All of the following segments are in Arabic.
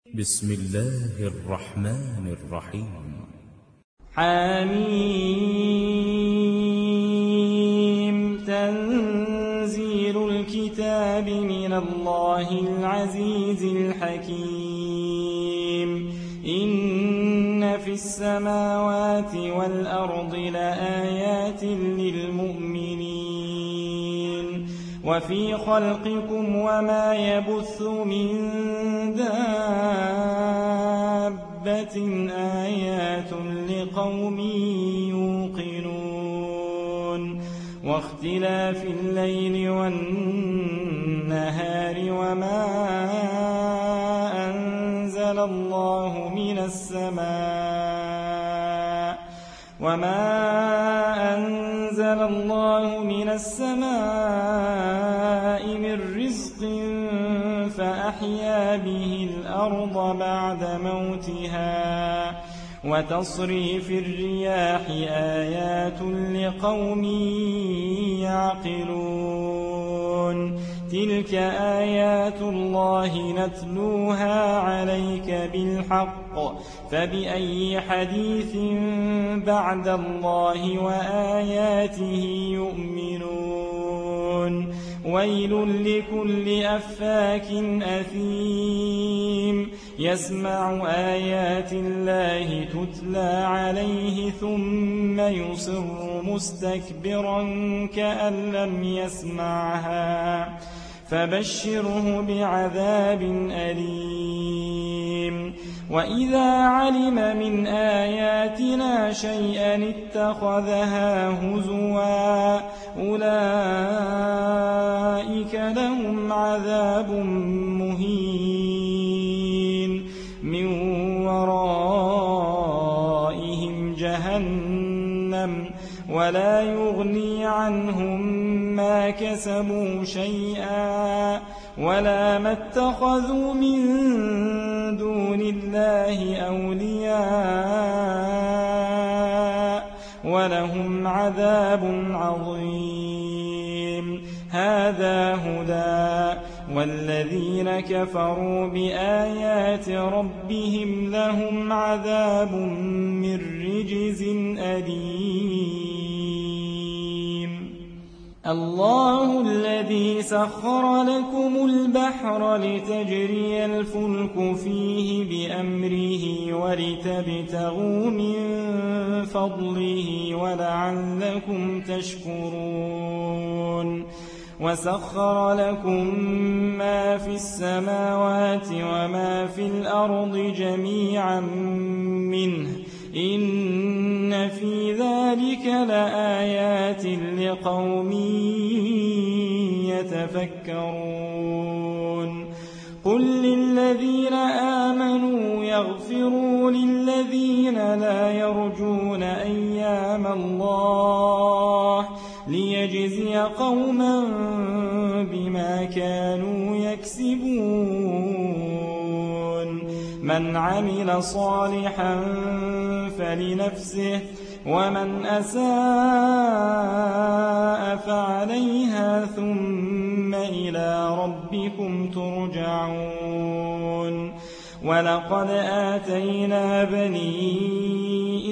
بسم الله الرحمن الرحيم. حميم. تنزيل الكتاب من الله العزيز الحكيم. إن في السماوات والأرض لآيات للمؤمنين وفي خلقكم وما يبث من دابة آيات لقوم يوقنون واختلاف الليل والنهار وما أنزل الله من السماء من رزق فأحيا به الأرض بعد موتها وتصريف الرياح آيات لقوم يعقلون تلك آيات الله نتلوها عليك بالحق فبأي حديث بعد الله وآياته يؤمنون ويل لكل أفاك أثيم يسمع آيات الله تتلى عليه ثم يصر مستكبرا كأن لم يسمعها فبشره بعذاب أليم وإذا علم من آياتنا شيئا اتخذها هزوا أولئك لهم عذاب مهين من ورائهم جهنم ولا يغني عنهم ما كسبوا شيئا ولا ما اتخذوا من دون الله أولياء ولهم عذاب عظيم هذا هدى والذين كفروا بآيات ربهم لهم عذاب من رجز أليم الله الذي سخر لكم البحر لتجري الفلك فيه بأمره ولتبتغوا من فضله ولعلكم تشكرون وسخر لكم ما في السماوات وما في الأرض جميعا منه إن في ذلك لآيات لقوم يتفكرون قل للذين آمنوا يغفروا للذين لا يرجون أيام الله ليجزي قوما بما كانوا يكسبون من عمل صالحا فلنفسه ومن أساء فعليها ثم إلى ربكم ترجعون ولقد آتينا بني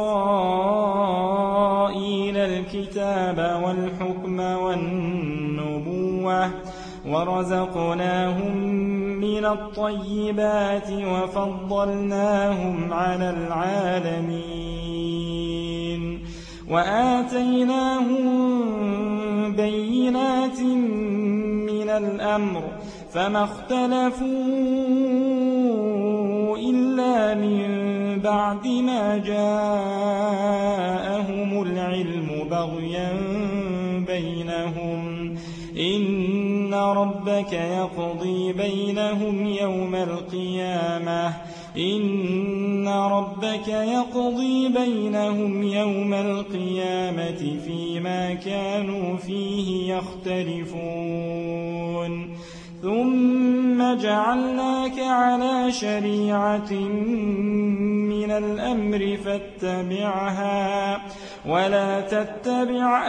إسرائيل الكتاب والحكم والنبوة ورزقناهم من الطيبات وفضلناهم على العالمين وآتيناهم بينات من الأمر فما اختلفوا إلا من بعد ما جاءهم العلم بغيا بينهم إن ربك يقضي بينهم يوم القيامة فيما كانوا فيه يختلفون ثم جعلناك على شريعة من الأمر فاتبعها ولا تتبع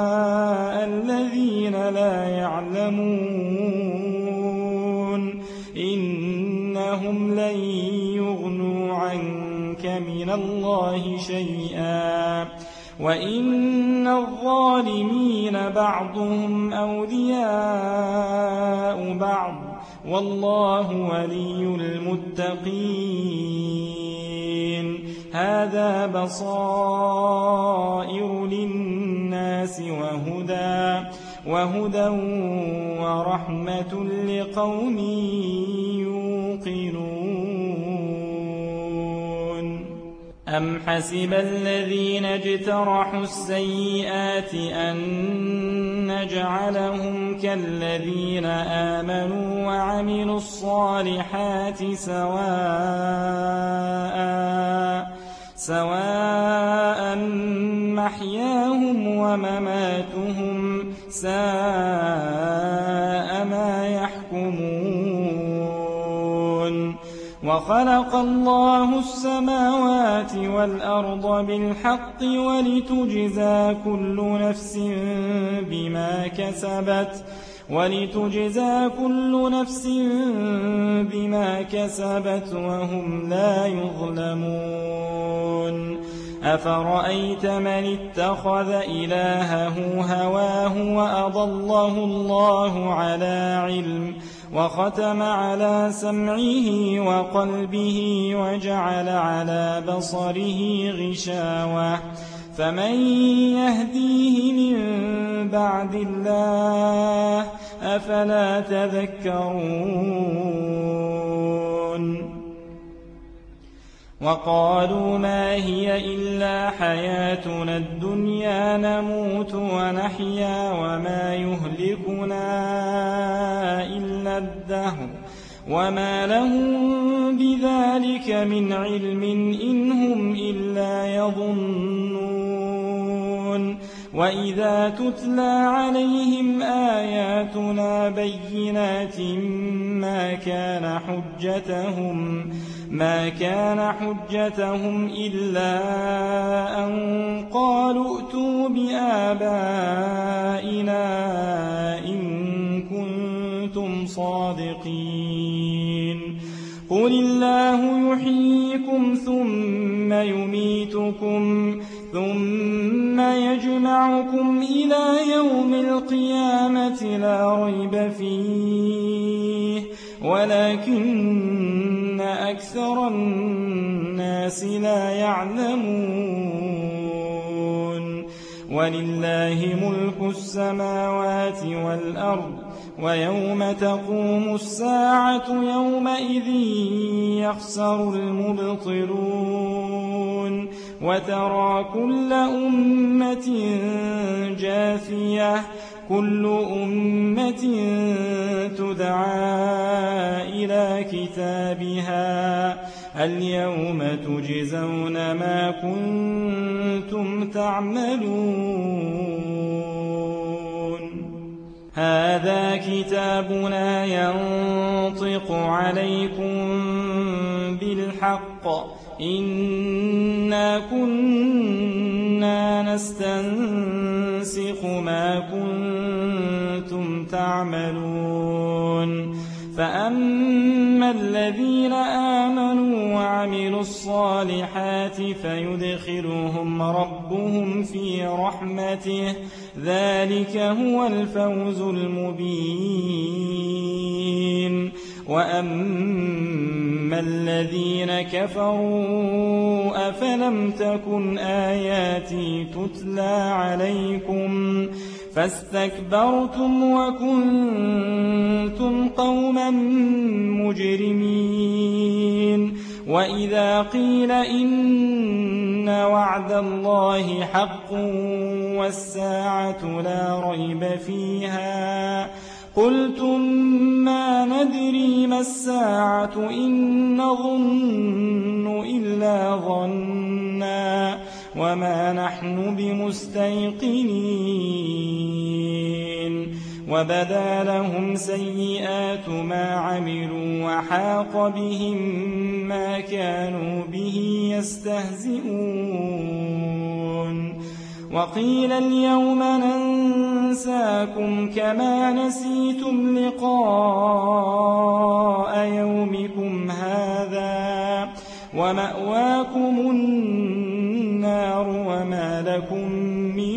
أهواء الذين لا يعلمون إنهم لن يغنوا عنك من الله شيئا وإن الظالمين بعضهم أولياء بعض والله ولي المتقين هذا بصائر للناس وهدى ورحمة لقوم يوقنون أم حسب الذين اجترحوا السيئات أن نجعلهم كالذين آمنوا وعملوا الصالحات سواء محياهم ومماتهم ساء ما يحكمون وخلق الله السماوات والأرض بالحق ولتجزى كل نفس بما كسبت وهم لا يظلمون أفرأيت من اتخذ إلهه هواه وأضله الله على علم وختم على سمعه وقلبه وجعل على بصره غشاوة فمن يهديه من بعد الله أفلا تذكرون وقالوا ما هي إلا حياتنا الدنيا نموت ونحيا وما يهلكنا إلا الدهر وما لهم بذلك من علم إن هم إلا يظنون وإذا تتلى عليهم آياتنا بينات ما كان حجتهم إلا أن قالوا ائتوا بآبائنا إن كنتم صادقين قل الله يحييكم ثم يميتكم ثم يجمعكم إلى يوم القيامة لا ريب فيه ولكن أكثر الناس لا يعلمون ولله ملك السماوات والأرض ويوم تقوم الساعة يومئذ يخسر المبطلون وترى كل أمة جاثية كل أمة تدعى إلى كتابها اليوم تجزون ما كنتم تعملون هذا كتابنا ينطق عليكم بالحق إنا كنا نستنسخ ما كنتم تعملون فأما الذين آمنوا وعملوا الصالحات فيدخلهم ربهم في رحمته ذلك هو الفوز المبين وأما الذين كفروا أفلم تكن آياتي تتلى عليكم فاستكبرتم وكنتم قوما مجرمين وإذا قيل إن وعد الله حق والساعة لا ريب فيها قلتم ما ندري ما الساعة إن نظن إلا ظنا وما نحن بمستيقنين وبدا لهم سيئات ما عملوا وحاق بهم ما كانوا به يستهزئون وقيل اليوم ينساكم كما نسيتم لقاء يومكم هذا ومأواكم النار وما لكم من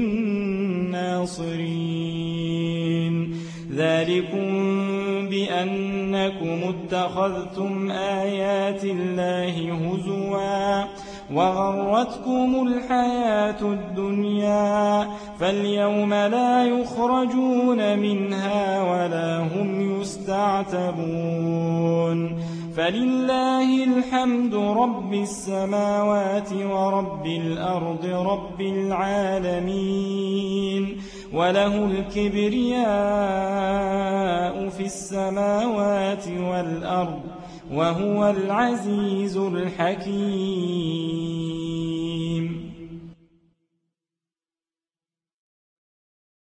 ناصرين ذلكم بأنكم اتخذتم آيات الله هزوا وغرتكم الحياة الدنيا فاليوم لا يخرجون منها ولا هم يستعتبون فلله الحمد رب السماوات ورب الأرض رب العالمين وله الكبرياء في السماوات والأرض وهو العزيز الحكيم